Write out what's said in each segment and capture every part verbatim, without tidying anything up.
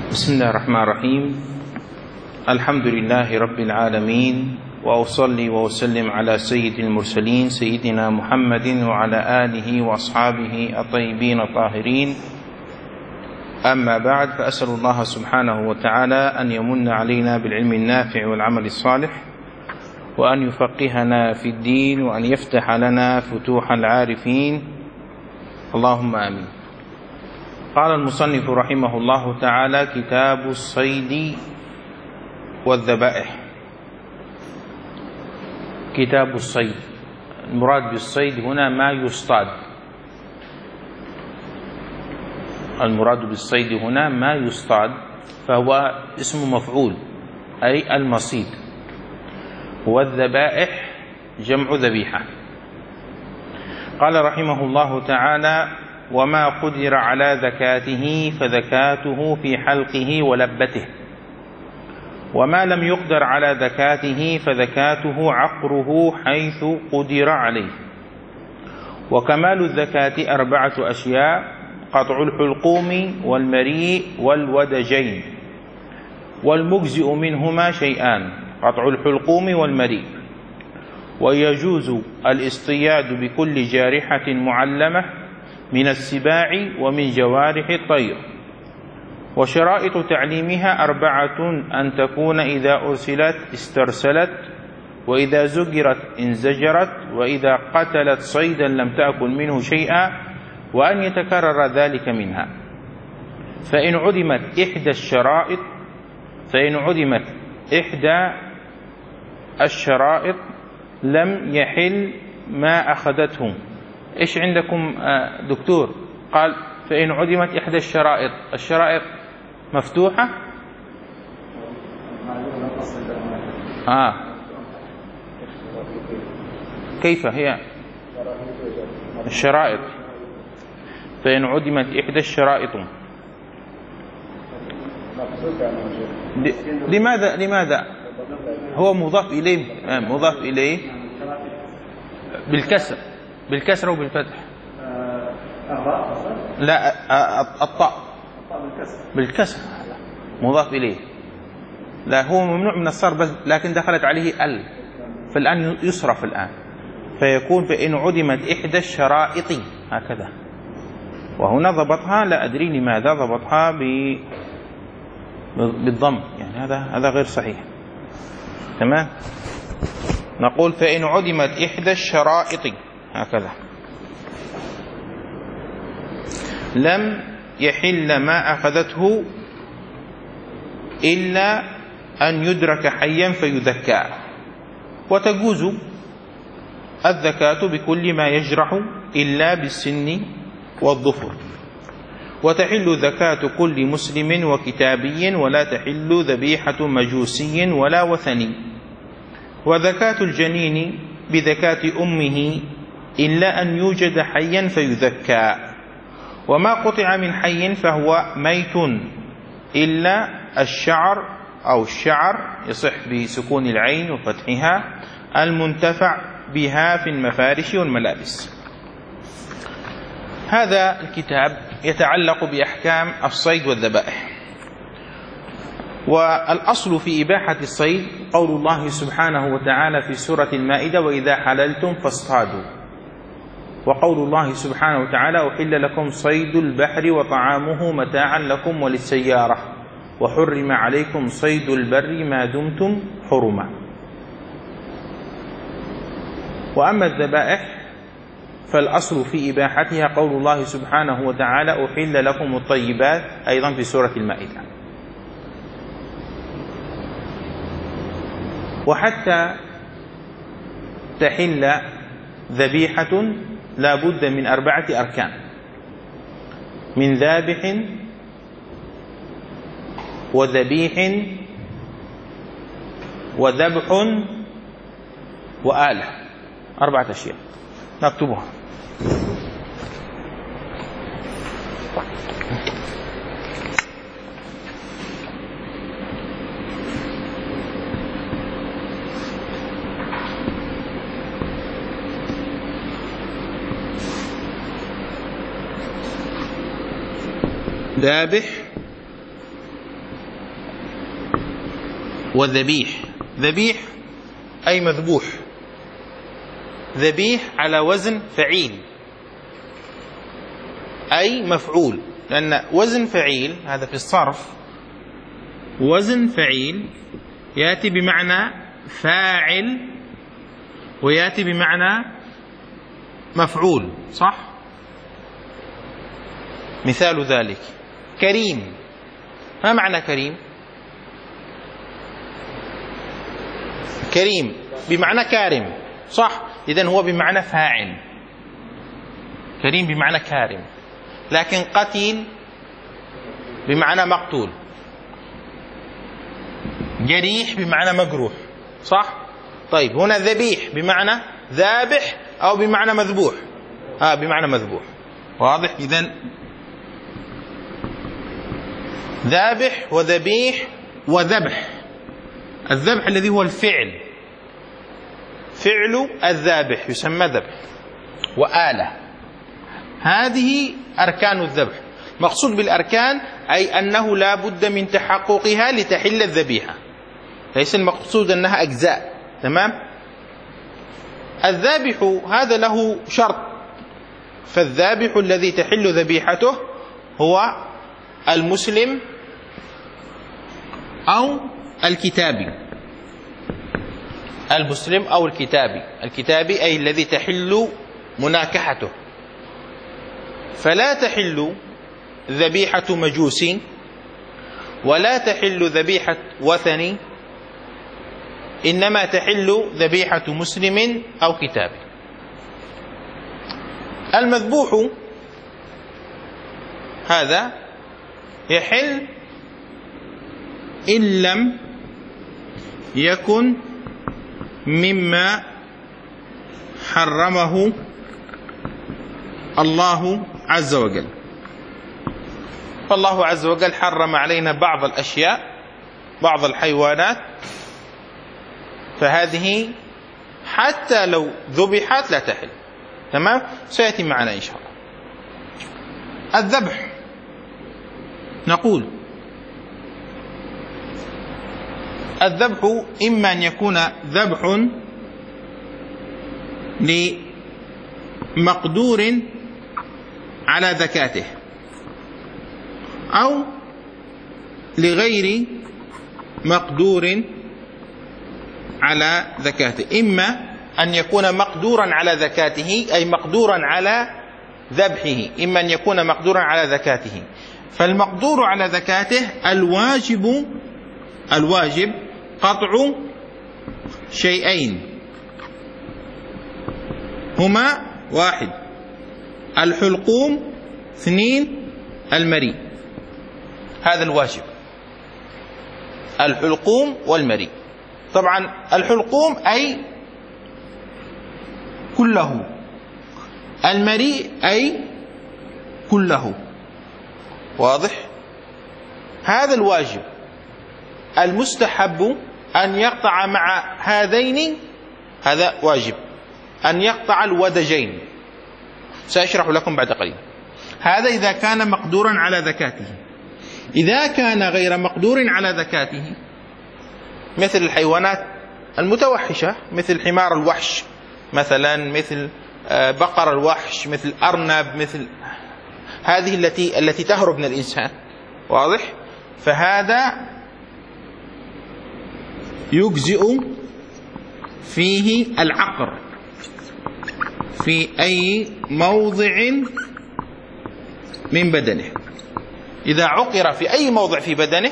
بسم الله الرحمن الرحيم. الحمد لله رب العالمين، وأصلي وأسلم على سيد المرسلين سيدنا محمد وعلى آله وأصحابه الطيبين الطاهرين. أما بعد، فأسأل الله سبحانه وتعالى أن يمن علينا بالعلم النافع والعمل الصالح، وأن يفقهنا في الدين، وأن يفتح لنا فتوح العارفين، اللهم آمين. قال المصنف رحمه الله تعالى: كتاب الصيد والذبائح. كتاب الصيد، المراد بالصيد هنا ما يصطاد. المراد بالصيد هنا ما يصطاد، فهو اسم مفعول، أي المصيد. والذبائح جمع ذبيحة. قال رحمه الله تعالى: وما قدر على ذكاته فذكاته في حلقه ولبته، وما لم يقدر على ذكاته فذكاته عقره حيث قدر عليه. وكمال الذكاة أربعة أشياء: قطع الحلقوم والمريء والودجين، والمجزئ منهما شيئان: قطع الحلقوم والمريء. ويجوز الاصطياد بكل جارحة معلمة من السباع ومن جوارح الطير. وشرائط تعليمها أربعة: أن تكون إذا أرسلت استرسلت، وإذا زجرت انزجرت، وإذا قتلت صيدا لم تأكل منه شيئا، وأن يتكرر ذلك منها. فإن عدمت إحدى الشرائط فإن عدمت إحدى الشرائط لم يحل ما أخذته. إيش عندكم دكتور؟ قال: فإن عدمت إحدى الشرائط. الشرائط مفتوحة؟ آه كيف هي الشرائط؟ فإن عدمت إحدى الشرائط. لماذا لماذا هو مضاف إليه؟ مضاف إليه بالكسر بالكسر وبالفتح؟ لا، الطاء بالكسر مضاف إليه. لا، هو ممنوع من الصرف بس، لكن دخلت عليه ال، فالآن يصرف الآن، فيكون فإن عدمت إحدى الشرائط هكذا. وهنا ضبطها لا أدري لماذا ضبطها بالضم، يعني هذا هذا غير صحيح. تمام. نقول فإن عدمت إحدى الشرائط هكذا لم يحل ما أخذته إلا أن يدرك حيا فيذكى. وتجوز الذكاة بكل ما يجرح إلا بالسن والظفر. وتحل ذكاة كل مسلم وكتابي، ولا تحل ذبيحة مجوسي ولا وثني. وذكاة الجنين بذكاة أمه إلا أن يوجد حيا فيذكى. وما قطع من حي فهو ميت إلا الشعر أو الشعر، يصح بسكون العين وفتحها، المنتفع بها في المفارش والملابس. هذا الكتاب يتعلق بأحكام الصيد والذبائح. والأصل في إباحة الصيد قول الله سبحانه وتعالى في سورة المائدة: وإذا حللتم فاصطادوا. وقول الله سبحانه وتعالى: أحل لكم صيد البحر وطعامه متاعا لكم وللسيارة، وحرم عليكم صيد البر ما دمتم حرما. وأما الذبائح فالأصل في إباحتها قول الله سبحانه وتعالى: أحل لكم الطيبات، أيضا في سورة المائدة. وحتى تحل ذبيحة لا بد من أربعة أركان: من ذابح وذبيح وذبح وآلة. أربعة أشياء نكتبها. ذابح وذبيح. ذبيح أي مذبوح، ذبيح على وزن فعيل أي مفعول، لأن وزن فعيل هذا في الصرف، وزن فعيل يأتي بمعنى فاعل ويأتي بمعنى مفعول، صح؟ مثال ذلك كريم. ما معنى كريم؟ كريم بمعنى كارم، صح؟ إذن هو بمعنى فاعل. كريم بمعنى كارم. لكن قتيل بمعنى مقتول. جريح بمعنى مجروح، صح؟ طيب هنا ذبيح بمعنى ذابح أو بمعنى مذبوح؟ آه بمعنى مذبوح. واضح؟ إذن ذابح وذبيح وذبح. الذبح الذي هو الفعل، فعل الذابح يسمى ذبح. وآلة، هذه أركان الذبح. مقصود بالأركان أي أنه لا بد من تحققها لتحل الذبيحة، ليس المقصود أنها أجزاء. تمام؟ الذابح هذا له شرط، فالذابح الذي تحل ذبيحته هو المسلم أو الكتابي. المسلم أو الكتابي. الكتابي أي الذي تحل مناكحته. فلا تحل ذبيحة مجوسي ولا تحل ذبيحة وثني، إنما تحل ذبيحة مسلم أو كتابي. المذبوح هذا يحل إن لم يكن مما حرمه الله عز وجل. فالله عز وجل حرم علينا بعض الأشياء، بعض الحيوانات، فهذه حتى لو ذبحت لا تحل. تمام؟ سيأتي معنا إن شاء الله. الذبح نقول الذبح إما أن يكون ذبح لمقدور على ذكاته أو لغير مقدور على ذكاته. إما أن يكون مقدورا على ذكاته أي مقدورا على ذبحه، إما أن يكون مقدورا على ذكاته. فالمقدور على ذكاته الواجب الواجب قطع شيئين هما: واحد الحلقوم، اثنين المريء. هذا الواجب، الحلقوم والمريء. طبعا الحلقوم أي كله، المريء أي كله. واضح؟ هذا الواجب. المستحب أن يقطع مع هذين، هذا واجب أن يقطع الودجين، سأشرح لكم بعد قليل. هذا إذا كان مقدورا على ذكاته. إذا كان غير مقدور على ذكاته مثل الحيوانات المتوحشة، مثل حمار الوحش مثلا، مثل بقر الوحش، مثل أرنب، مثل هذه التي التي تهرب من الإنسان. واضح؟ فهذا يجزئ فيه العقر في أي موضع من بدنه. إذا عقر في أي موضع في بدنه،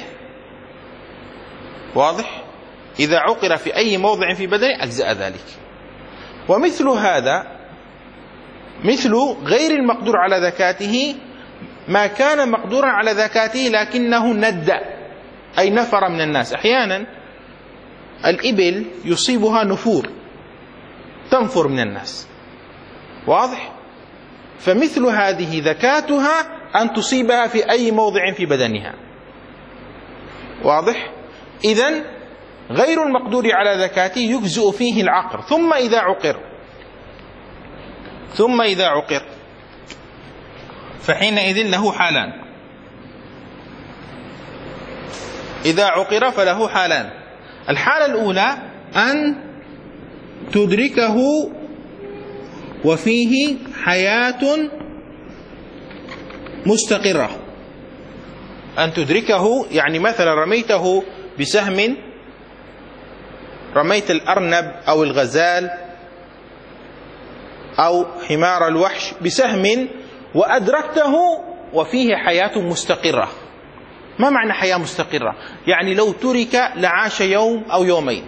واضح؟ إذا عقر في أي موضع في بدنه أجزأ ذلك. ومثل هذا مثل غير المقدور على ذكاته ما كان مقدورا على ذكاته لكنه ند أي نفر من الناس. أحيانا الإبل يصيبها نفور، تنفر من الناس. واضح؟ فمثل هذه ذكاتها أن تصيبها في أي موضع في بدنها. واضح؟ إذن غير المقدور على ذكاته يجزئ فيه العقر. ثم إذا عقر ثم إذا عقر فحينئذ له حالان. إذا عقر فله حالان: الحالة الأولى أن تدركه وفيه حياة مستقرة. أن تدركه يعني مثلا رميته بسهم، رميت الأرنب أو الغزال أو حمار الوحش بسهم وأدركته وفيه حياة مستقرة. ما معنى حياة مستقرة؟ يعني لو ترك لعاش يوم أو يومين.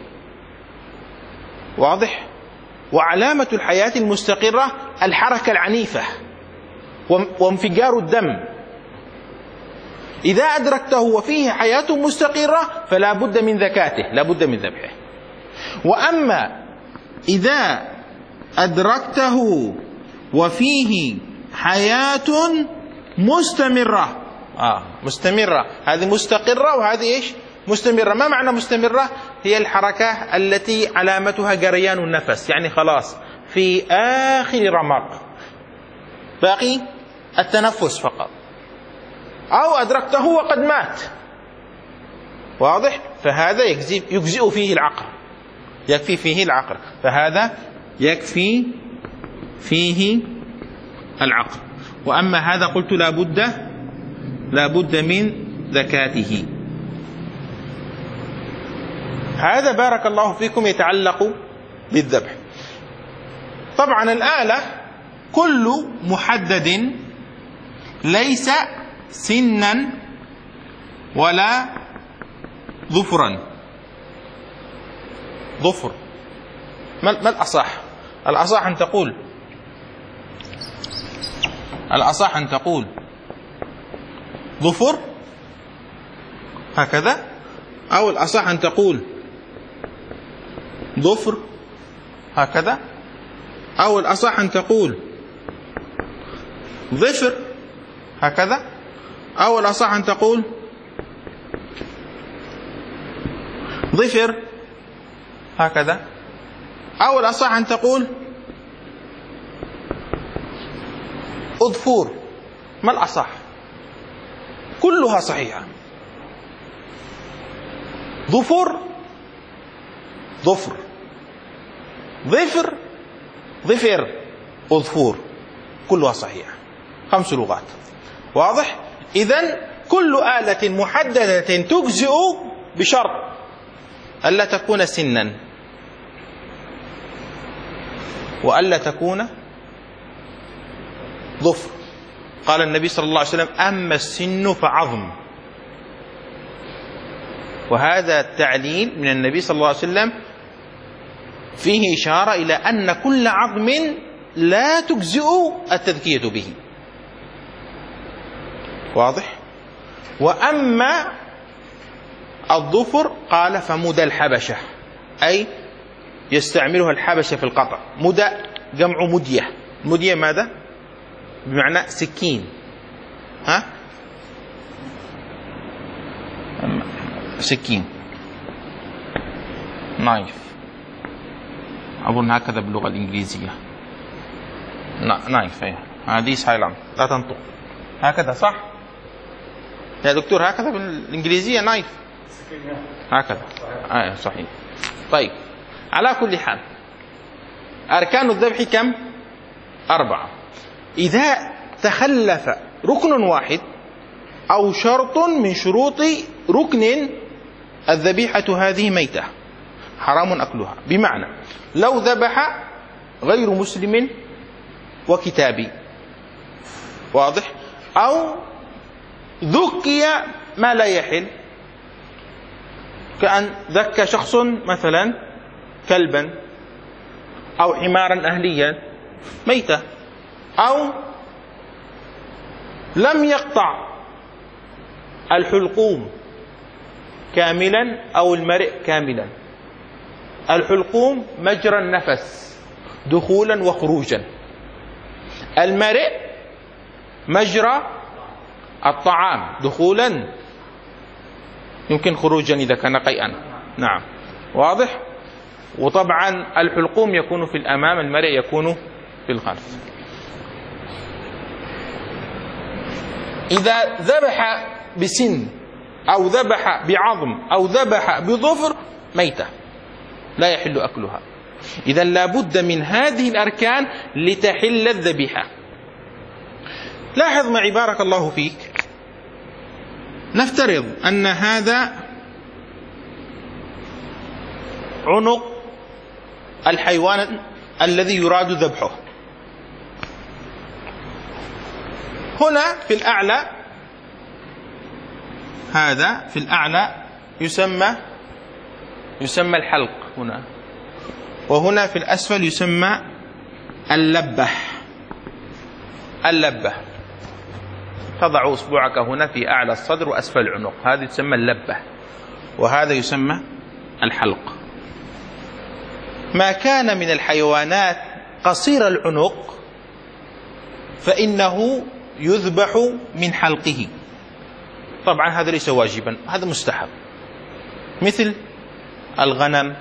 واضح؟ وعلامة الحياة المستقرة الحركة العنيفة وانفجار الدم. إذا أدركته وفيه حياة مستقرة فلا بد من ذكاته، لا بد من ذبحه. وأما إذا أدركته وفيه حياة مستمرة، آه مستمرة، هذه مستقرة وهذه إيش؟ مستمرة. ما معنى مستمرة؟ هي الحركة التي علامتها جريان النفس، يعني خلاص في آخر رمق باقي التنفس فقط. أو أدركته وقد مات. واضح؟ فهذا يجزئ فيه العقل، يكفي فيه العقل، فهذا يكفي فيه العقل. وأما هذا قلت لا بد لا بد من ذكاته. هذا بارك الله فيكم يتعلق بالذبح. طبعا الآلة كل محدد ليس سنا ولا ظفرا. ظفر ما, ما الأصح؟ الأصح أن تقول الأصح أن تقول ظفر هكذا، أو الأصح أن تقول ظفر هكذا، أو الأصح أن تقول ظفر هكذا، أو الأصح أن تقول ظفر هكذا، أو الأصح أن تقول أظفور. ما الأصح؟ كلها صحيحة. ظفر ظفر، ظفر ظفر، أظفور، كلها صحيحة. خمس لغات. واضح؟ إذن كل آلة محددة تجزئ بشرط ألا تكون سنا وألا تكون ظفر. قال النبي صلى الله عليه وسلم أما السن فعظم. وهذا التعليل من النبي صلى الله عليه وسلم فيه إشارة إلى أن كل عظم لا تجزئ التذكية به. واضح؟ وأما الظفر قال فمدى الحبشة، أي يستعملها الحبشة في القطع. مدى جمع مدية. مدية ماذا؟ بمعنى سكين. ها؟ سكين، نايف، أظن هكذا باللغة الإنجليزية. نايف، هذه سايلنت، لا تنطق هكذا، صح يا دكتور؟ هكذا بالإنجليزية نايف، هكذا. آه صحيح. طيب، على كل حال أركان الذبح كم؟ أربعة. إذا تخلف ركن واحد أو شرط من شروط ركن الذبيحة هذه ميتة حرام أكلها. بمعنى لو ذبح غير مسلم وكتابي، واضح، أو ذكي ما لا يحل، كأن ذكى شخص مثلا كلبا أو حمارا أهليا ميتة، أو لم يقطع الحلقوم كاملا أو المرء كاملا. الحلقوم مجرى النفس دخولا وخروجا، المرء مجرى الطعام دخولا يمكن خروجا إذا كان قيئا. نعم، واضح. وطبعا الحلقوم يكون في الأمام، المرء يكون في الخلف. إذا ذبح بسن أو ذبح بعظم أو ذبح بظفر ميتة لا يحل أكلها. إذا لابد من هذه الأركان لتحل الذبيحة. لاحظ معي بارك الله فيك، نفترض أن هذا عنق الحيوان الذي يراد ذبحه. هنا في الأعلى، هذا في الأعلى يسمى يسمى الحلق هنا، وهنا في الأسفل يسمى اللبة. اللبة تضع أصبعك هنا في أعلى الصدر وأسفل العنق، هذا يسمى اللبة، وهذا يسمى الحلق. ما كان من الحيوانات قصير العنق فإنه يذبح من حلقه. طبعا هذا ليس واجبا، هذا مستحب، مثل الغنم،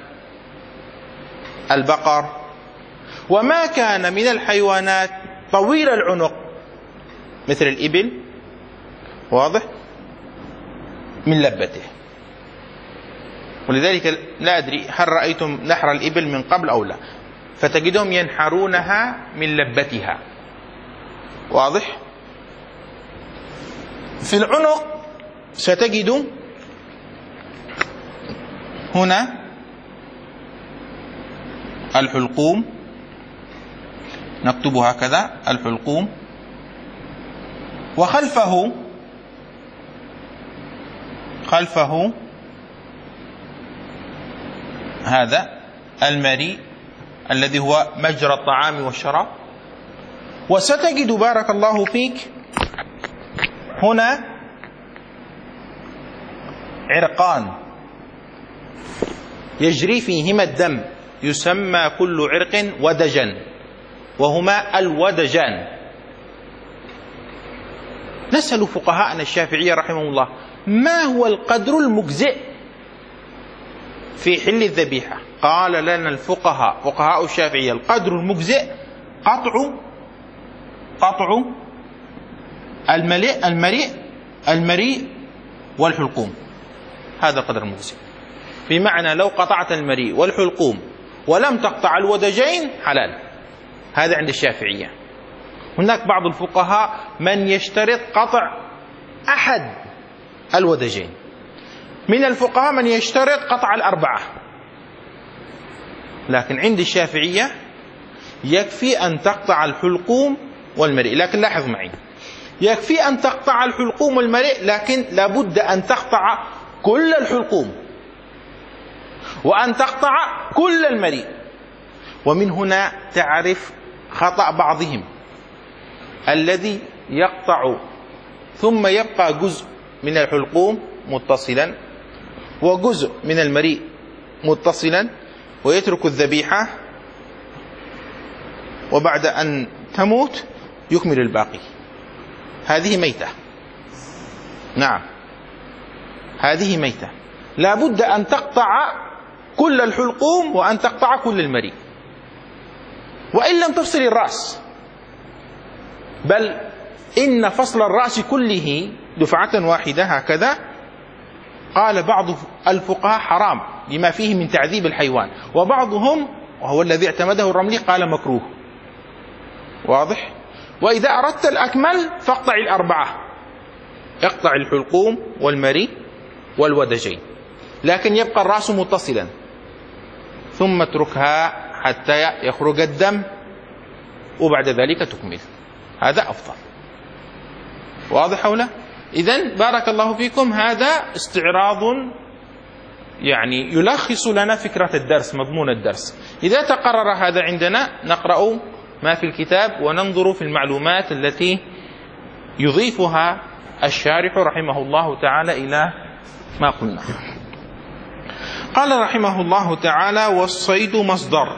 البقر. وما كان من الحيوانات طويل العنق مثل الإبل، واضح، من لبته. ولذلك لا أدري هل رأيتم نحر الإبل من قبل أو لا، فتجدهم ينحرونها من لبتها، واضح. في العنق ستجد هنا الحلقوم، نكتب هكذا الحلقوم، وخلفه خلفه هذا المريء الذي هو مجرى الطعام والشراب. وستجد بارك الله فيك هنا عرقان يجري فيهما الدم، يسمى كل عرق ودجا، وهما الودجان. نسأل فقهاءنا الشافعية رحمه الله ما هو القدر المجزئ في حل الذبيحة؟ قال لنا الفقهاء فقهاء الشافعية القدر المجزئ قطع قطع المليء المريء المريء والحلقوم، هذا قدر المجزئ. بمعنى لو قطعت المريء والحلقوم ولم تقطع الودجين حلال، هذا عند الشافعية. هناك بعض الفقهاء من يشترط قطع أحد الودجين، من الفقهاء من يشترط قطع الأربعة، لكن عند الشافعية يكفي أن تقطع الحلقوم والمريء. لكن لاحظ معي، يكفي أن تقطع الحلقوم والمريء، لكن لابد أن تقطع كل الحلقوم وأن تقطع كل المريء. ومن هنا تعرف خطأ بعضهم الذي يقطع ثم يبقى جزء من الحلقوم متصلا وجزء من المريء متصلا ويترك الذبيحة، وبعد أن تموت يكمل الباقي. هذه ميتة، نعم هذه ميتة. لا بد أن تقطع كل الحلقوم وأن تقطع كل المريء، وإن لم تفصل الرأس، بل إن فصل الرأس كله دفعة واحدة هكذا قال بعض الفقهاء حرام لما فيه من تعذيب الحيوان، وبعضهم وهو الذي اعتمده الرملي قال مكروه، واضح. وإذا أردت الأكمل فاقطع الأربعة، اقطع الحلقوم والمريء والودجين، لكن يبقى الرأس متصلا، ثم اتركها حتى يخرج الدم وبعد ذلك تكمل، هذا أفضل، واضح أو لا؟ إذن بارك الله فيكم، هذا استعراض يعني يلخص لنا فكرة الدرس، مضمون الدرس. إذا تقرر هذا عندنا نقرأ ما في الكتاب وننظر في المعلومات التي يضيفها الشارح رحمه الله تعالى إلى ما قلنا. قال رحمه الله تعالى: والصيد مصدر،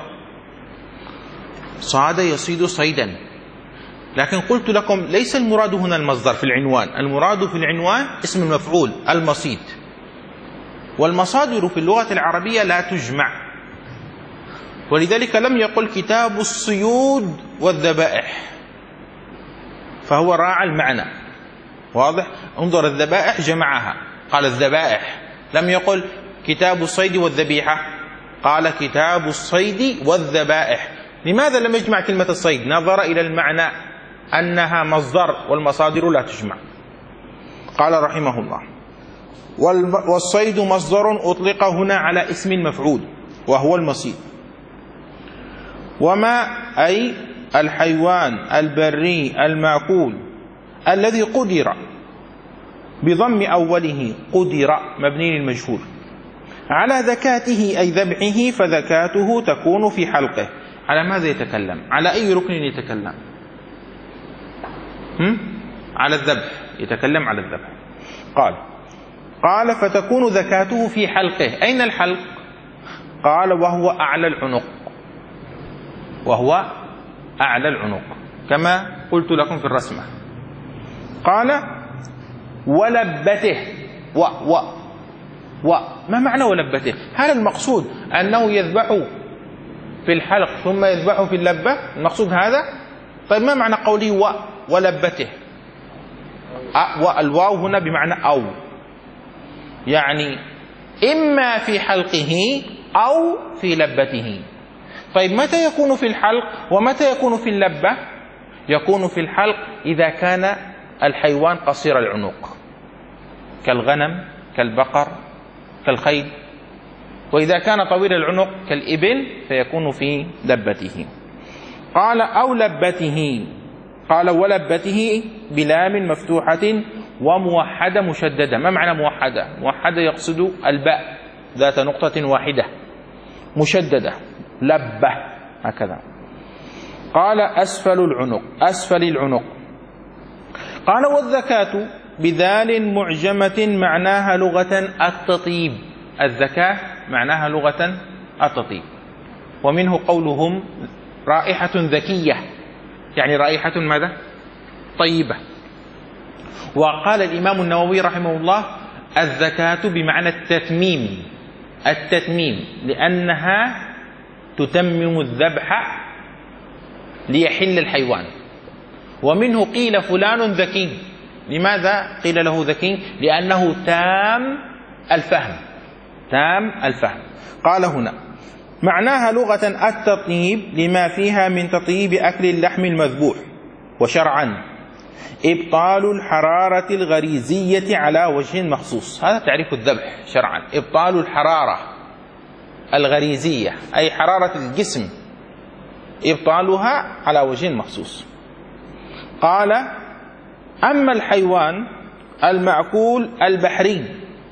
صاد يصيد صيدا. لكن قلت لكم ليس المراد هنا المصدر في العنوان، المراد في العنوان اسم المفعول المصيد، والمصادر في اللغة العربية لا تجمع، ولذلك لم يقل كتاب الصيود والذبائح، فهو راعى المعنى، واضح. انظر الذبائح جمعها قال الذبائح، لم يقل كتاب الصيد والذبيحة؟ قال كتاب الصيد والذبائح. لماذا لم يجمع كلمة الصيد؟ نظر إلى المعنى أنها مصدر والمصادر لا تجمع. قال رحمه الله: والصيد مصدر أطلق هنا على اسم المفعول وهو المصيد. وما أي الحيوان البري المأكول الذي قدر بضم أوله، قدر مبني للمجهول، على ذكاته أي ذبحه، فذكاته تكون في حلقه. على ماذا يتكلم؟ على أي ركن يتكلم؟ هم؟ على الذبح، يتكلم على الذبح. قال قال فتكون ذكاته في حلقه. أين الحلق؟ قال وهو أعلى العنق، وهو أعلى العنق كما قلت لكم في الرسمة. قال ولبته. و و و ما معنى ولبته؟ هل المقصود أنه يذبح في الحلق ثم يذبح في اللبة؟ المقصود هذا؟ طيب ما معنى قوله و ولبته؟ والواو هنا بمعنى أو، يعني إما في حلقه أو في لبته. طيب متى يكون في الحلق ومتى يكون في اللبة؟ يكون في الحلق إذا كان الحيوان قصير العنق كالغنم كالبقر كالخيل، وإذا كان طويل العنق كالإبل فيكون في لبته. قال أو لبته. قال ولبته بلام مفتوحة وموحدة مشددة. ما معنى موحدة؟ موحدة يقصد الباء ذات نقطة واحدة، مشددة لبة هكذا. قال أسفل العنق، أسفل العنق. قال والذكاة بذال معجمة معناها لغة التطيب. الذكاة معناها لغة التطيب، ومنه قولهم رائحة ذكية، يعني رائحة ماذا؟ طيبة. وقال الإمام النووي رحمه الله الذكاة بمعنى التتميم، التتميم لأنها تتمم الذبح ليحل الحيوان. ومنه قيل فلان ذكي. لماذا قيل له ذكي؟ لأنه تام الفهم، تام الفهم. قال هنا معناها لغة التطيب لما فيها من تطيب أكل اللحم المذبوح، وشرعا إبطال الحرارة الغريزية على وجه مخصوص. هذا تعريف الذبح شرعا، إبطال الحرارة الغريزية أي حرارة الجسم، إبطالها على وجه مخصوص. قال أما الحيوان المأكول البحري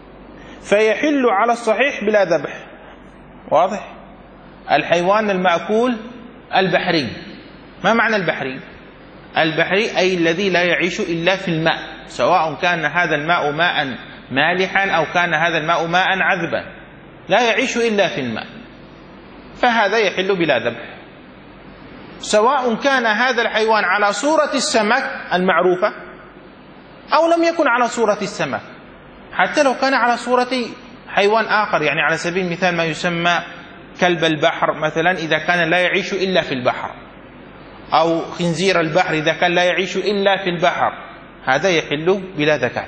فيحل على الصحيح بلا ذبح. واضح؟ الحيوان المأكول البحري. ما معنى البحري؟ البحري أي الذي لا يعيش إلا في الماء، سواء كان هذا الماء ماء مالحا أو كان هذا الماء ماء عذبا، لا يعيش إلا في الماء، فهذا يحل بلا ذبح. سواء كان هذا الحيوان على صورة السمك المعروفة أو لم يكن على صورة السمك، حتى لو كان على صورة حيوان آخر، يعني على سبيل المثال ما يسمى كلب البحر مثلا إذا كان لا يعيش إلا في البحر، أو خنزير البحر إذا كان لا يعيش إلا في البحر، هذا يحل بلا ذكاة،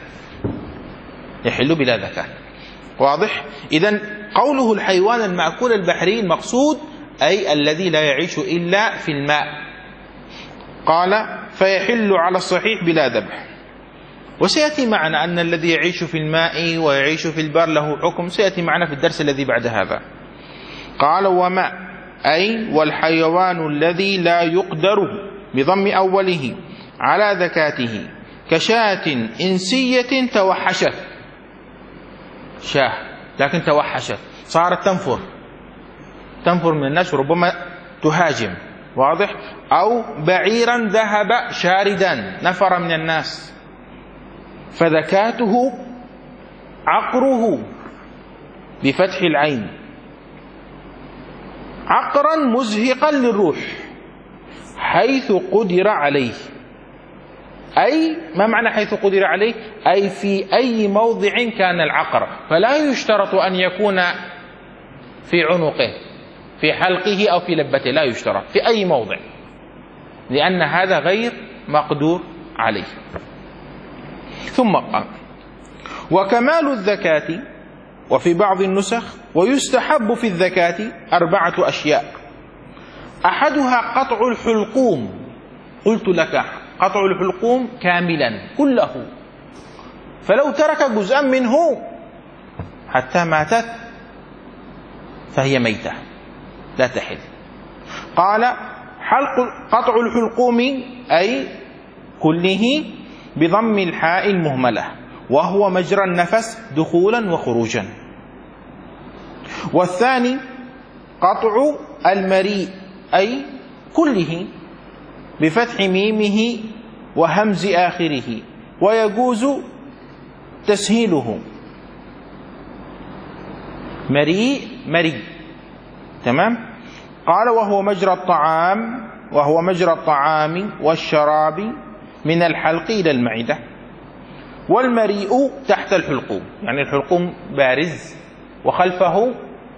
يحل بلا ذكاة. واضح؟ إذن قوله الحيوان المأكول البحري المقصود أي الذي لا يعيش إلا في الماء. قال فيحل على الصحيح بلا ذبح. وسيأتي معنا أن الذي يعيش في الماء ويعيش في البر له حكم، سيأتي معنا في الدرس الذي بعد هذا. قال وما أي والحيوان الذي لا يقدر بضم أوله على ذكاته كشاة إنسية توحشت، شاه لكن توحشت صارت تنفر، تنفر من الناس وربما تهاجم. واضح؟ أو بعيرا ذهب شاردا نفر من الناس، فذكاته عقره بفتح العين، عقرا مزهقا للروح حيث قدر عليه. أي ما معنى حيث قدر عليه؟ أي في أي موضع كان العقر، فلا يشترط أن يكون في عنقه في حلقه أو في لبته، لا يشترط، في أي موضع، لأن هذا غير مقدور عليه. ثم قال وكمال الذكاة وفي بعض النسخ ويستحب في الزكاة أربعة أشياء، أحدها قطع الحلقوم. قلت لك قطع الحلقوم كاملا كله، فلو ترك جزءا منه حتى ماتت فهي ميتة لا تحل. قال حلق قطع الحلقوم أي كله بضم الحاء المهملة، وهو مجرى النفس دخولا وخروجا. والثاني قطع المريء أي كله بفتح ميمه وهمز آخره، ويجوز تسهيله. مريء مريء تمام. قال وهو مجرى الطعام وهو مجرى الطعام والشراب من الحلق إلى المعدة. والمريء تحت الحلقوم، يعني الحلقوم بارز وخلفه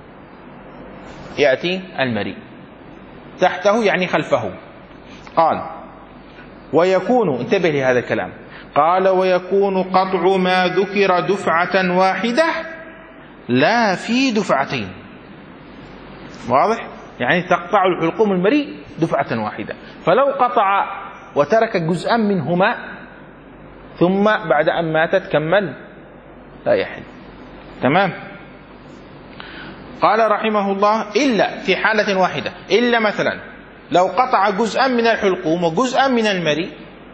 يأتي المريء، تحته يعني خلفه. قال ويكون، انتبه لهذا الكلام، قال ويكون قطع ما ذكر دفعة واحدة لا في دفعتين. واضح؟ يعني تقطع الحلقوم المريء دفعة واحدة، فلو قطع وترك جزءا منهما ثم بعد أن ماتت كمل لا يحل. تمام. قال رحمه الله إلا في حالة واحدة، إلا مثلا لو قطع جزءا من الحلقوم وجزءا من المريء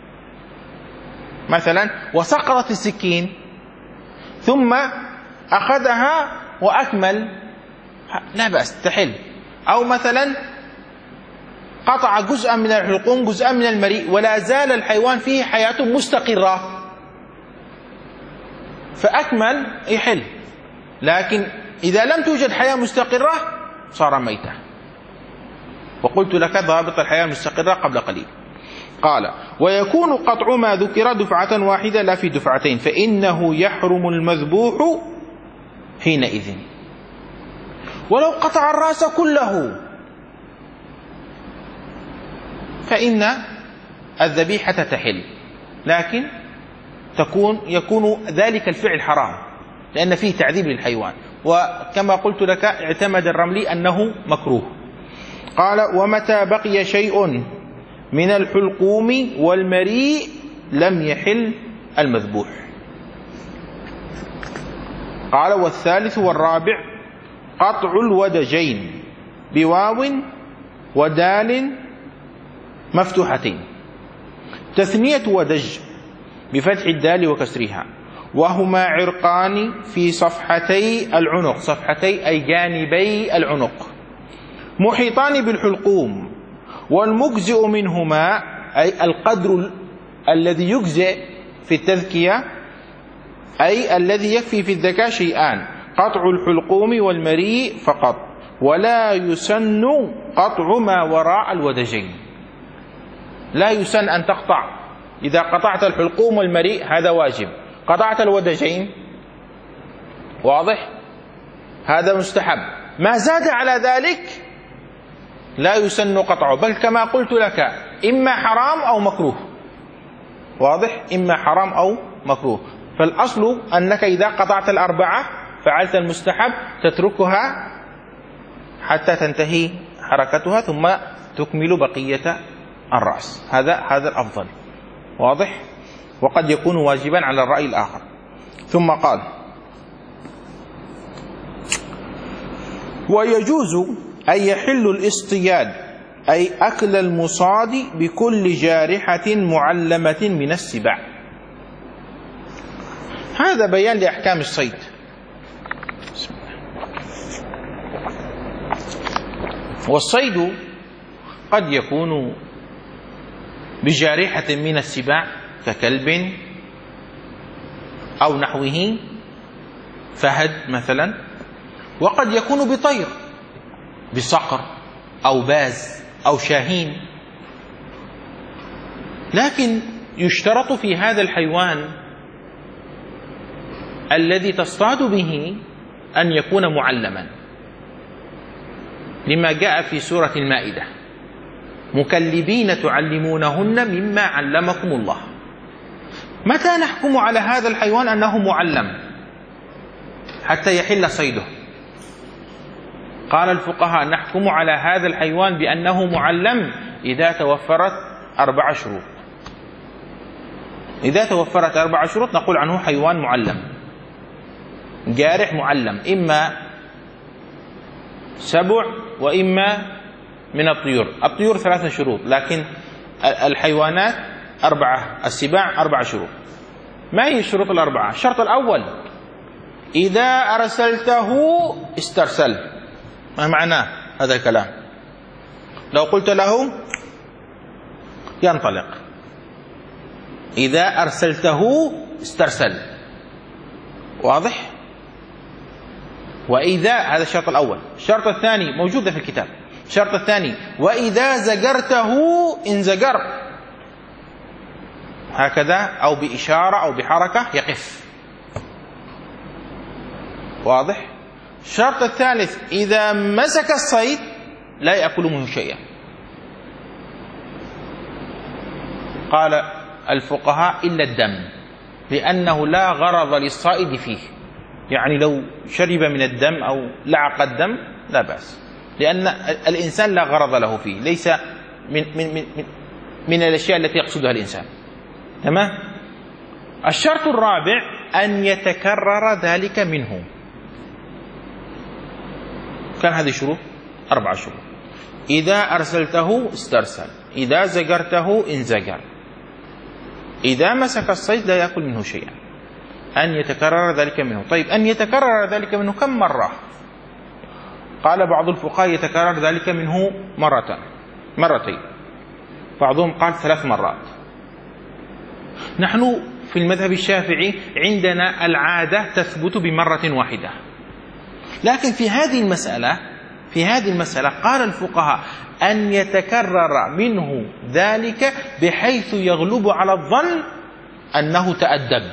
مثلا وسقطت السكين ثم أخذها وأكمل لا بأس تحل. أو مثلا قطع جزءا من الحلقوم جزءا من المريء ولا زال الحيوان فيه حياة مستقرة فأكمل يحل، لكن إذا لم توجد حياة مستقرة صار ميتة. وقلت لك ضابط الحياة المستقرة قبل قليل. قال ويكون قطع ما ذكر دفعة واحدة لا في دفعتين، فإنه يحرم المذبوح حينئذ. ولو قطع الرأس كله فإن الذبيحة تحل، لكن تكون يكون ذلك الفعل حرام لأن فيه تعذيب للحيوان، وكما قلت لك اعتمد الرملي أنه مكروه. قال ومتى بقي شيء من الحلقوم والمريء لم يحل المذبوح. قال والثالث والرابع قطع الودجين بواو ودال مفتوحتين، تثنية ودج بفتح الدال وكسرها، وهما عرقان في صفحتي العنق، صفحتي أي جانبي العنق، محيطان بالحلقوم، والمجزئ منهما أي القدر الذي يجزئ في التذكية أي الذي يكفي في الذكاء شيئان، قطع الحلقوم والمريء فقط، ولا يسن قطع ما وراء الودجين. لا يسن أن تقطع، إذا قطعت الحلقوم والمريء هذا واجب، قطعت الودجين واضح هذا مستحب، ما زاد على ذلك لا يسن قطعه، بل كما قلت لك إما حرام أو مكروه. واضح؟ إما حرام أو مكروه. فالأصل أنك إذا قطعت الأربعة فعلت المستحب، تتركها حتى تنتهي حركتها ثم تكمل بقية الرأس، هذا هذا الأفضل. واضح؟ وقد يكون واجبا على الرأي الآخر. ثم قال ويجوز أن يحل الاصطياد أي أكل المصاد بكل جارحة معلمة من السباع. هذا بيان لأحكام الصيد. والصيد قد يكون بجارحة من السباع ككلب أو نحوه فهد مثلا، وقد يكون بطير بصقر أو باز أو شاهين، لكن يشترط في هذا الحيوان الذي تصطاد به أن يكون معلما، لما جاء في سورة المائدة مكلبين تعلمونهن مما علمكم الله. متى نحكم على هذا الحيوان أنه معلم؟ حتى يحل صيده. قال الفقهاء نحكم على هذا الحيوان بأنه معلم إذا توفرت أربع شروط. إذا توفرت أربع شروط نقول عنه حيوان معلم، جارح معلم، إما سبع وإما من الطيور. الطيور ثلاثة شروط، لكن الحيوانات أربعة، السباع أربع شروط. ما هي الشروط الأربعة؟ الشرط الأول إذا أرسلته استرسل. ما معناه هذا الكلام؟ لو قلت له ينطلق، إذا أرسلته استرسل، واضح؟ وإذا، هذا الشرط الأول. الشرط الثاني موجود في الكتاب. الشرط الثاني وإذا زجرته انزجر، هكذا أو بإشارة أو بحركة يقف، واضح؟ الشرط الثالث إذا مسك الصيد لا يأكل منه شيئا. قال الفقهاء إلا الدم، لأنه لا غرض للصائد فيه، يعني لو شرب من الدم أو لعق الدم لا بأس، لأن الإنسان لا غرض له فيه، ليس من, من, من, من الأشياء التي يقصدها الإنسان. تمام؟ الشرط الرابع أن يتكرر ذلك منه. كان هذه شروط، أربع شروط. إذا أرسلته استرسل، إذا زجرته انزجر، إذا مسك الصيد لا يأكل منه شيئا، أن يتكرر ذلك منه. طيب أن يتكرر ذلك منه كم مرة؟ قال بعض الفقهاء يتكرر ذلك منه مرة مرتين، بعضهم قال ثلاث مرات. نحن في المذهب الشافعي عندنا العادة تثبت بمرة واحدة، لكن في هذه المسألة في هذه المسألة قال الفقهاء أن يتكرر منه ذلك بحيث يغلب على الظن أنه تأدب،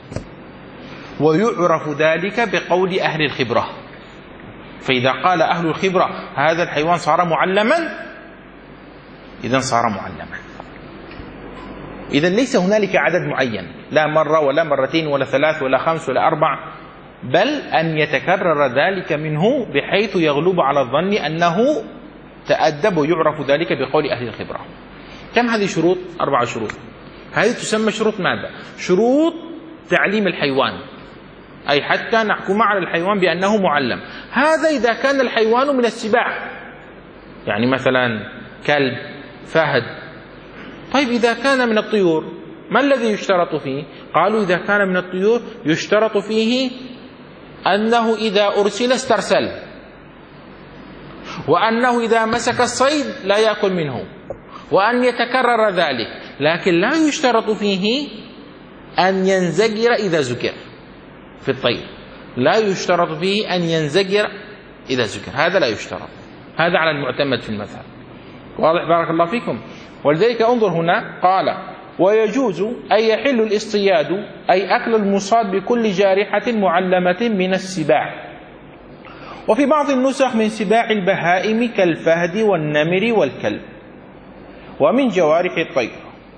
ويعرف ذلك بقول أهل الخبرة. فإذا قال أهل الخبرة هذا الحيوان صار معلما، إذن صار معلما. إذن ليس هنالك عدد معين، لا مرة ولا مرتين ولا ثلاث ولا خمس ولا أربع، بل أن يتكرر ذلك منه بحيث يغلب على الظن أنه تأدب، ويعرف ذلك بقول أهل الخبرة. كم هذه شروط؟ أربع شروط. هذه تسمى شروط ماذا؟ شروط تعليم الحيوان، أي حتى نحكم على الحيوان بأنه معلم. هذا إذا كان الحيوان من السباع، يعني مثلا كلب، فهد. طيب إذا كان من الطيور ما الذي يشترط فيه؟ قالوا إذا كان من الطيور يشترط فيه أنه إذا أرسل استرسل، وأنه إذا مسك الصيد لا يأكل منه، وأن يتكرر ذلك. لكن لا يشترط فيه أن ينزجر إذا زجر. في الطير لا يشترط فيه أن ينزجر إذا زجر، هذا لا يشترط، هذا على المعتمد في المذهب. واضح؟ بارك الله فيكم. ولذلك انظر هنا قال ويجوز أن يحل الاصطياد، أي أكل المصاد بكل جارحة معلمة من السباع، وفي بعض النسخ من سباع البهائم كالفهد والنمر والكلب، ومن جوارح الطير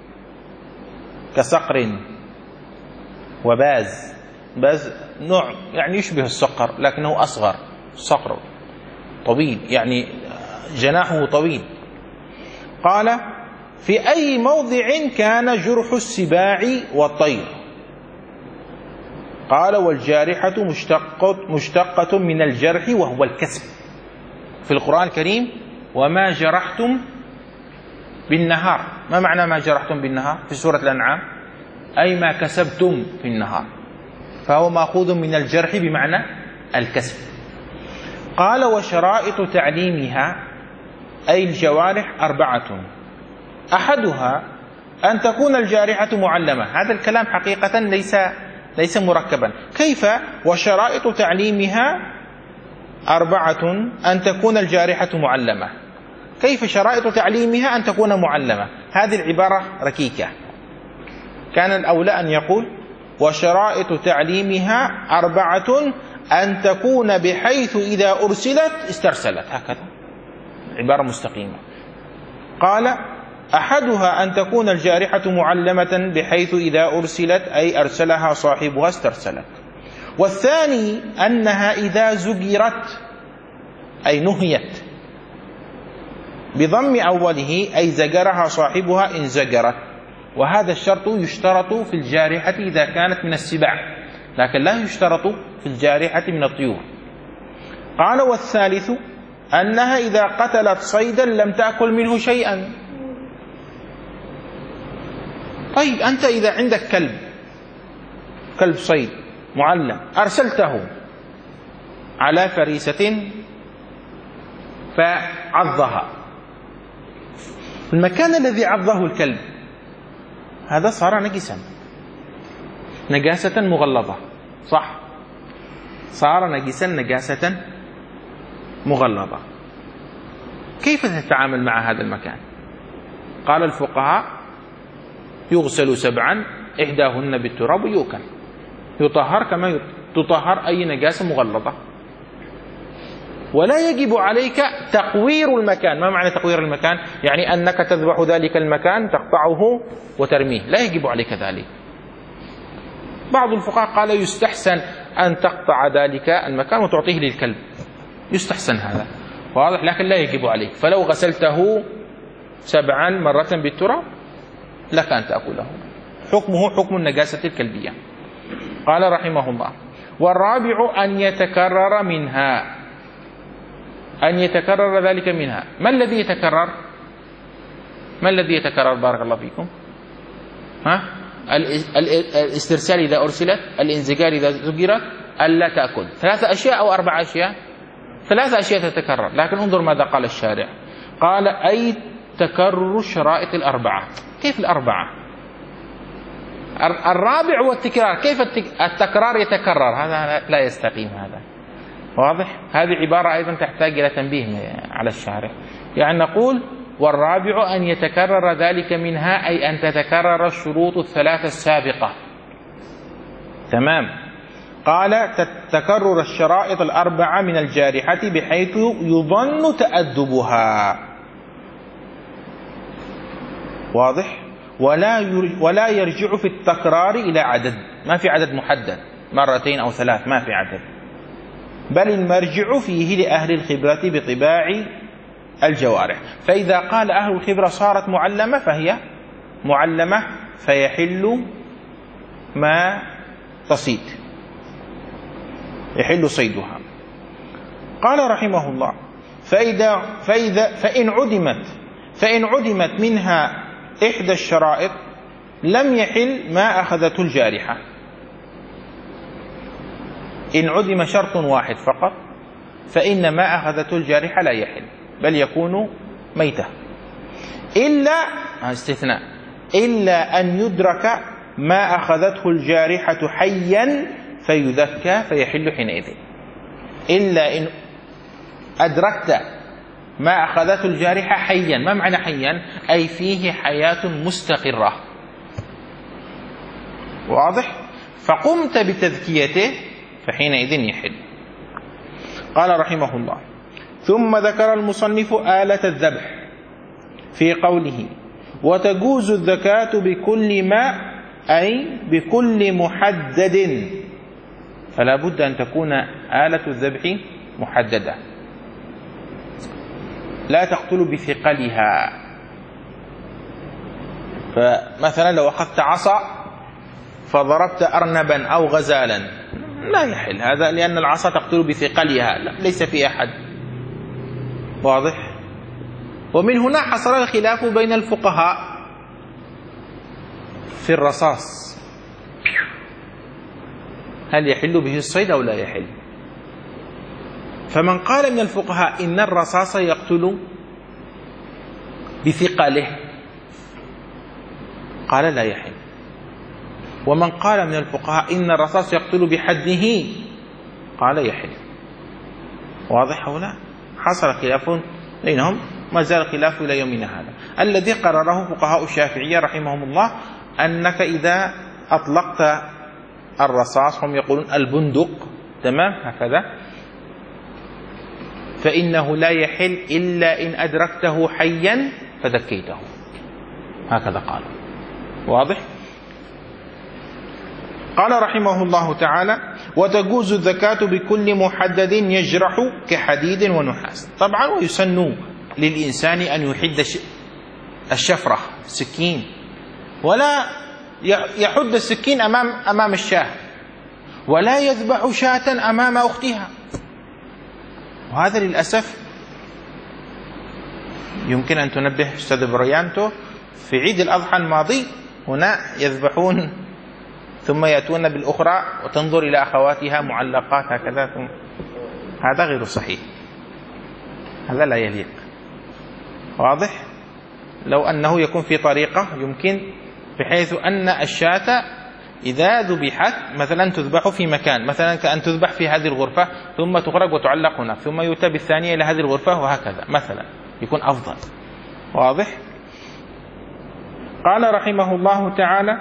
كصقر وباز. باز نوع يعني يشبه الصقر لكنه أصغر، صقر طويل يعني جناحه طويل. قال في أي موضع كان جرح السباع والطير. قال والجارحة مشتقة, مشتقة من الجرح وهو الكسب. في القرآن الكريم وما جرحتم بالنهار، ما معنى ما جرحتم بالنهار في سورة الأنعام؟ أي ما كسبتم في النهار، فهو مأخوذ من الجرح بمعنى الكسب. قال وشرائط تعليمها أي الجوارح أربعة، أحدها أن تكون الجارحة معلمة. هذا الكلام حقيقة ليس ليس مركبا. كيف وشرائط تعليمها أربعة أن تكون الجارحة معلمة؟ كيف شرائط تعليمها أن تكون معلمة؟ هذه العبارة ركيكة، كان الأولى أن يقول وشرائط تعليمها أربعة أن تكون بحيث إذا أرسلت استرسلت، هكذا عبارة مستقيمة. قال أحدها أن تكون الجارحة معلمة بحيث إذا أرسلت أي أرسلها صاحبها استرسلت، والثاني أنها إذا زجرت أي نهيت بضم أوله أي زجرها صاحبها إن زجرت، وهذا الشرط يشترط في الجارحة إذا كانت من السباع، لكن لا يشترط في الجارحة من الطيور. قال والثالث أنها إذا قتلت صيدا لم تأكل منه شيئا. طيب أنت إذا عندك كلب كلب صيد معلم أرسلته على فريسة فعضها، المكان الذي عضه الكلب هذا صار نجسا نجاسة مغلظة، صح؟ صار نجسا نجاسة مغلظة. كيف تتعامل مع هذا المكان؟ قال الفقهاء يغسل سبعا إحداهن بالتراب ويؤكل، يطهر كما تطهر أي نجاسة مغلظة. ولا يجب عليك تقوير المكان. ما معنى تقوير المكان؟ يعني أنك تذبح ذلك المكان تقطعه وترميه، لا يجب عليك ذلك. بعض الفقهاء قال يستحسن أن تقطع ذلك المكان وتعطيه للكلب، يستحسن هذا، واضح، لكن لا يجب عليك. فلو غسلته سبعا مرة بالتراب لك أن تأكله، حكمه حكم النجاسة الكلبية. قال رحمه الله والرابع أن يتكرر منها، أن يتكرر ذلك منها. ما الذي يتكرر؟ ما الذي يتكرر بارك الله فيكم؟ ها؟ الاسترسال إذا أرسلت، الانزجار إذا زجرت، ألا تأكل. ثلاثة أشياء أو أربع أشياء؟ ثلاثة أشياء تتكرر، لكن انظر ماذا قال الشارع. قال أي تكرر الشرائط الأربعة. كيف الأربعة؟ الرابع والتكرار. كيف التكرار يتكرر؟ هذا لا يستقيم، هذا واضح. هذه عبارة أيضا تحتاج إلى تنبيه على الشارع. يعني نقول والرابع أن يتكرر ذلك منها، أي أن تتكرر الشروط الثلاثة السابقة. تمام. قال تكرر الشرائط الأربعة من الجارحة بحيث يظن تأدبها، واضح. ولا ولا يرجع في التكرار إلى عدد، ما في عدد محدد مرتين أو ثلاث، ما في عدد، بل المرجع فيه لأهل الخبرة بطباع الجوارح. فإذا قال أهل الخبرة صارت معلمة فهي معلمة، فيحل ما تصيد، يحل صيدها. قال رحمه الله فإذا فإذا فإن عدمت فإن عدمت منها إحدى الشرائط لم يحل ما أخذته الجارحة. إن عدم شرط واحد فقط فإن ما أخذته الجارحة لا يحل، بل يكون ميتة، إلا استثناء إلا أن يدرك ما أخذته الجارحة حيا فيذكى فيحل حينئذ. إلا إن أدركت ما أخذته الجارحة حيا. ما معنى حيا؟ أي فيه حياة مستقرة، واضح. فقمت بتذكيته فحينئذ يحل. قال رحمه الله ثم ذكر المصنف آلة الذبح في قوله وتجوز الزكاة بكل ما، أي بكل محدد، فلا بد أن تكون آلة الذبح محددة، لا تقتل بثقلها. فمثلا لو أخذت عصا فضربت أرنبا أو غزالا لا يحل هذا، لأن العصا تقتل بثقلها، لا ليس في أحد، واضح. ومن هنا حصل الخلاف بين الفقهاء في الرصاص، هل يحل به الصيد أو لا يحل؟ فمن قال من الفقهاء إن الرصاص يقتل بثقله قال لا يحل، ومن قال من الفقهاء إن الرصاص يقتل بحده قال يحل، واضح أو لا؟ حصل خلاف بينهم، ما زال الخلاف إلى يومنا هذا. الذي قرره فقهاء الشافعية رحمهم الله أنك إذا أطلقت الرصاص، هم يقولون البندق، تمام هكذا، فإنه لا يحل إلا إن أدركته حيا فذكيته، هكذا قالوا، واضح. قال رحمه الله تعالى وتجوز الزكاة بكل محدد يجرح كحديد ونحاس. طبعا ويسن للإنسان أن يحد الشفرة سكين، ولا يحد السكين أمام أمام الشاة، ولا يذبح شاة أمام أختها. وهذا للأسف يمكن أن تنبه أستاذ بريانتو في عيد الأضحى الماضي هنا يذبحون ثم يأتون بالأخرى وتنظر إلى أخواتها معلقات هكذا. هذا غير صحيح، هذا لا يليق. واضح؟ لو أنه يكون في طريقة يمكن بحيث أن الشاة إذا ذبحت مثلا تذبح في مكان، مثلا كأن تذبح في هذه الغرفة ثم تخرج وتعلق هنا، ثم يؤتى بالثانية إلى هذه الغرفة وهكذا مثلا، يكون أفضل. واضح؟ قال رحمه الله تعالى: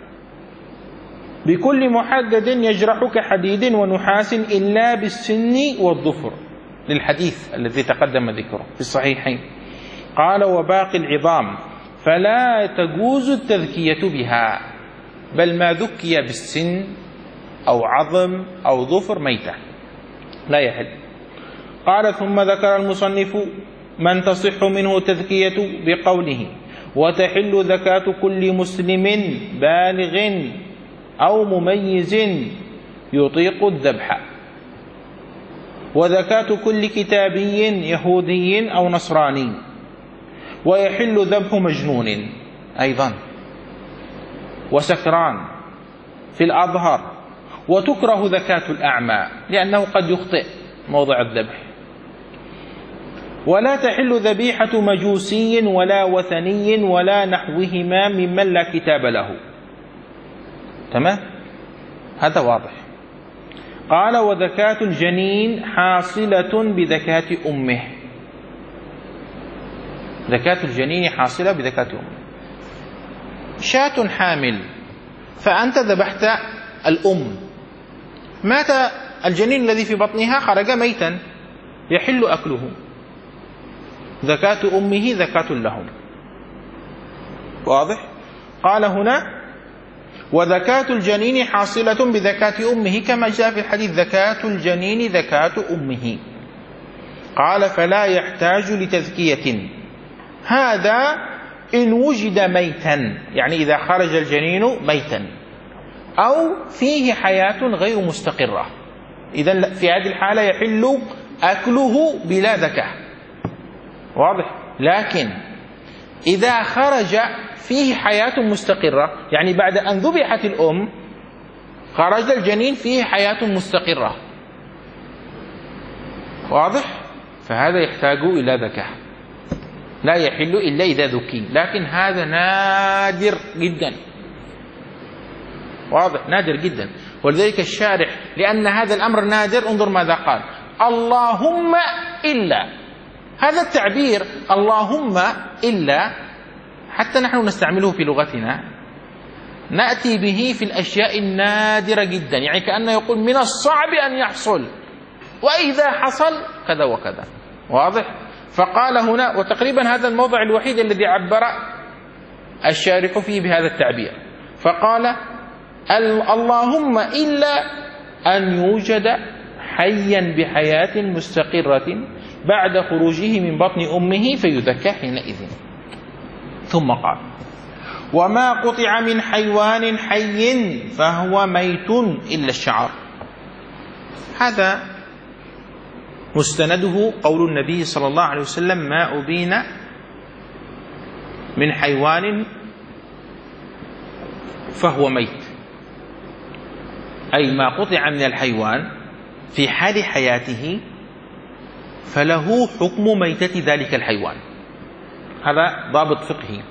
بكل محدد يجرح كحديد ونحاس إلا بالسن والظفر، للحديث الذي تقدم ذكره في الصحيحين. قال: وباقي العظام فلا تجوز التذكية بها، بل ما ذكي بالسن أو عظم أو ظفر ميتة لا يحل. قال: ثم ذكر المصنف من تصح منه تذكية بقوله: وتحل زكاة كل مسلم بالغ أو مميز يطيق الذبح، وزكاة كل كتابي يهودي أو نصراني، ويحل ذبح مجنون أيضا وسكران في الأظهر، وتكره زكاة الأعمى لأنه قد يخطئ موضع الذبح. ولا تحل ذبيحة مجوسي ولا وثني ولا نحوهما ممن لا كتاب له. تمام؟ هذا واضح. قال: وزكاة الجنين حاصلة بزكاة أمه. زكاة الجنين حاصلة بزكاة أمه. شاة حامل فأنت ذبحت الأم، مات الجنين الذي في بطنها خرج ميتا، يحل أكله. زكاة أمه زكاة لهم. واضح؟ قال هنا: وزكاة الجنين حاصلة بزكاة أمه، كما جاء في الحديث: زكاة الجنين زكاة أمه. قال: فلا يحتاج لتزكية، هذا إن وجد ميتا، يعني إذا خرج الجنين ميتا أو فيه حياة غير مستقرة، إذن في هذه الحالة يحل أكله بلا زكاة. واضح؟ لكن إذا خرج فيه حياة مستقرة، يعني بعد أن ذبحت الأم خرج الجنين فيه حياة مستقرة، واضح؟ فهذا يحتاج إلى زكاة، لا يحل إلا إذا ذكي، لكن هذا نادر جدا. واضح؟ نادر جدا. ولذلك الشارح لأن هذا الأمر نادر انظر ماذا قال: اللهم إلا. هذا التعبير اللهم إلا حتى نحن نستعمله في لغتنا، نأتي به في الأشياء النادرة جدا، يعني كأنه يقول من الصعب أن يحصل، وإذا حصل كذا وكذا. واضح؟ فقال هنا، وتقريبا هذا الموضع الوحيد الذي عبر الشارح فيه بهذا التعبير، فقال: اللهم إلا أن يوجد حيا بحياة مستقرة بعد خروجه من بطن أمه فيذكى حينئذ. ثم قال: وما قطع من حيوان حي فهو ميت إلا الشعر. هذا مستنده قول النبي صلى الله عليه وسلم: ما أبين من حيوان فهو ميت، أي ما قطع من الحيوان في حال حياته فله حكم ميتة ذلك الحيوان. هذا ضابط فقهي.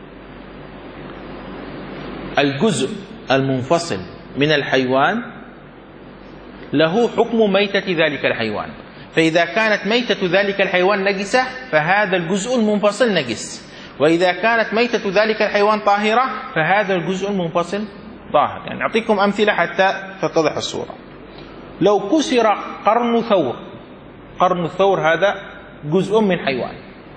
الجزء المنفصل من الحيوان له حكم ميتة ذلك الحيوان، فإذا كانت ميتة ذلك الحيوان نجسة فهذا الجزء المنفصل نجس، وإذا كانت ميتة ذلك الحيوان طاهرة فهذا الجزء المنفصل طاهر. يعني أعطيكم أمثلة حتى تتضح الصورة. لو كسر قرن ثور، قرن الثور هذا جزء من حيوان،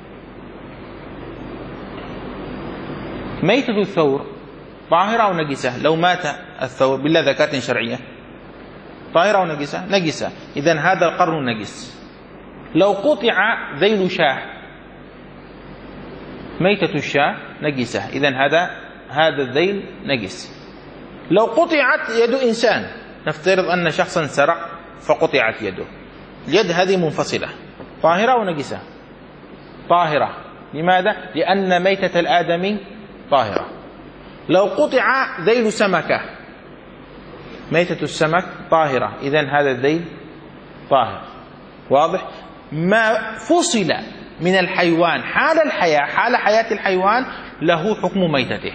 ميتة الثور طاهرة أو نجسة؟ لو مات الثور بالله زكاة شرعية؟ طاهرة أو نجسة؟ نجسة. إذن هذا القرن نجس. لو قطع ذيل شاه، ميتة الشاه نجسة، إذن هذا هذا الذيل نجس. لو قطعت يد إنسان، نفترض أن شخصا سرق فقطعت يده، اليد هذه منفصلة، طاهرة ونجسة؟ طاهرة. لماذا؟ لأن ميتة الآدمي طاهرة. لو قطع ذيل سمكة، ميتة السمك طاهرة، إذن هذا الذيل طاهر. واضح؟ ما فصل من الحيوان حال الحياة، حال حياة الحيوان له حكم ميتته،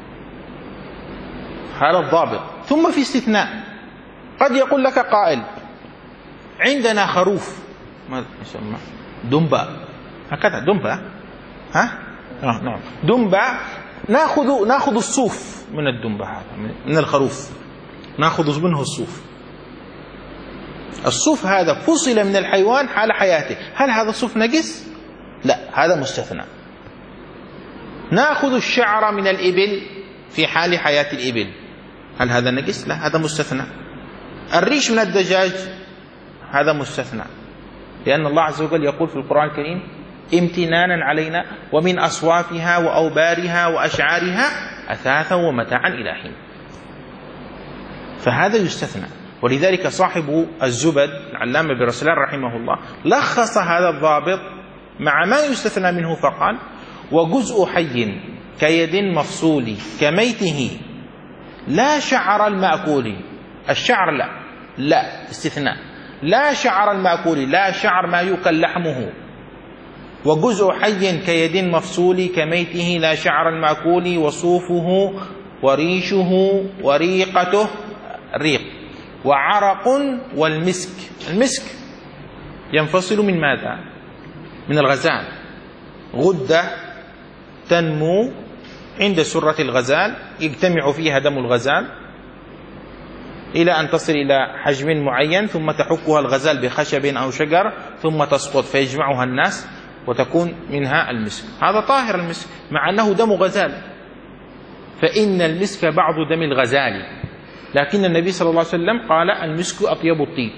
هذا الضابط. ثم في استثناء، قد يقول لك قائل عندنا خروف، ما يسمى دنبا، هكذا دنبا، ها آه نعم دنبا، ناخذ ناخذ الصوف من الدنبا، هذا من الخروف ناخذ منه الصوف. الصوف هذا فصل من الحيوان حال حياته، هل هذا الصوف نجس؟ لا، هذا مستثنى. ناخذ الشعر من الإبل في حال حياة الإبل، هل هذا نجس؟ لا، هذا مستثنى. الريش من الدجاج هذا مستثنى، لأن الله عز وجل يقول في القرآن الكريم امتنانا علينا ومن أصوافها وأوبارها وأشعارها أثاثا ومتاعا إلى حين، فهذا يستثنى. ولذلك صاحب الزبد العلامة بن رسلان رحمه الله لخص هذا الضابط مع ما يستثنى منه فقال: وجزء حي كيد مفصول كميته لا شعر المأكول. الشعر لا لا استثناء، لا شعر المأكول، لا شعر ما يؤكل لحمه. وجزء حي كيد مفصول كميته لا شعر المأكول وصوفه وريشه وريقته، الريق، وعرق والمسك. المسك ينفصل من ماذا؟ من الغزال. غدة تنمو عند سرة الغزال، يجتمع فيها دم الغزال إلى أن تصل إلى حجم معين، ثم تحكها الغزال بخشب أو شجر ثم تسقط فيجمعها الناس وتكون منها المسك. هذا طاهر المسك مع أنه دم غزال، فإن المسك بعض دم الغزال، لكن النبي صلى الله عليه وسلم قال المسك أطيب الطيب،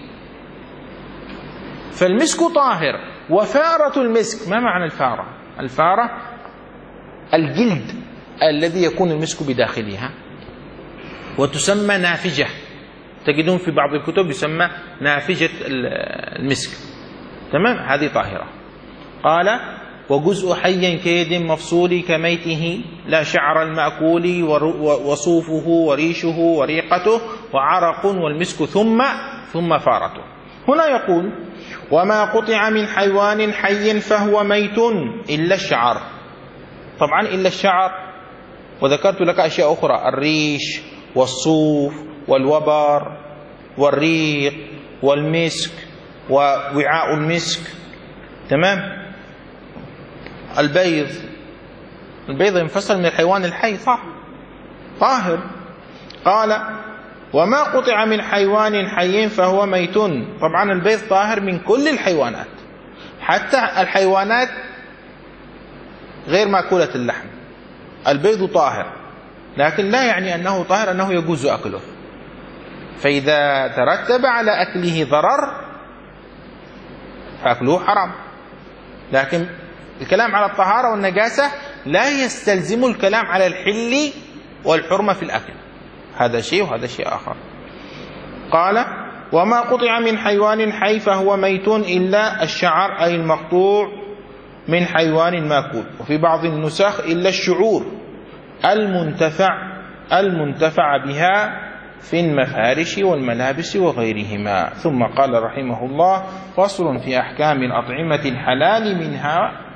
فالمسك طاهر. وفارة المسك، ما معنى الفارة؟ الفارة الجلد الذي يكون المسك بداخلها، وتسمى نافجة، تجدون في بعض الكتب يسمى نافجة المسك، تمام؟ هذه طاهرة. قال: وجزء حي كيد مفصول كميته لا شعر المأكول وصوفه وريشه وريقته وعرق والمسك ثم ثم فارته. هنا يقول: وما قطع من حيوان حي فهو ميت إلا الشعر. طبعا إلا الشعر، وذكرت لك أشياء أخرى: الريش والصوف والوبر والريق والمسك ووعاء المسك، تمام؟ البيض، البيض ينفصل من الحيوان الحي، صح؟ طاهر. قال: وما قطع من حيوان حي فهو ميت. طبعا البيض طاهر من كل الحيوانات، حتى الحيوانات غير مأكولة اللحم، البيض طاهر، لكن لا يعني أنه طاهر أنه يجوز أكله، فإذا ترتب على أكله ضرر فأكله حرام. لكن الكلام على الطهارة والنجاسة لا يستلزم الكلام على الحل والحرمة في الأكل، هذا شيء وهذا شيء آخر. قال: وما قطع من حيوان حي فهو ميت إلا الشعر، أي المقطوع من حيوان ماكول. وفي بعض النسخ إلا الشعور المنتفع المنتفع بها في المفارش والملابس وغيرهما. ثم قال رحمه الله: فصل في أحكام الأطعمة الحلال منها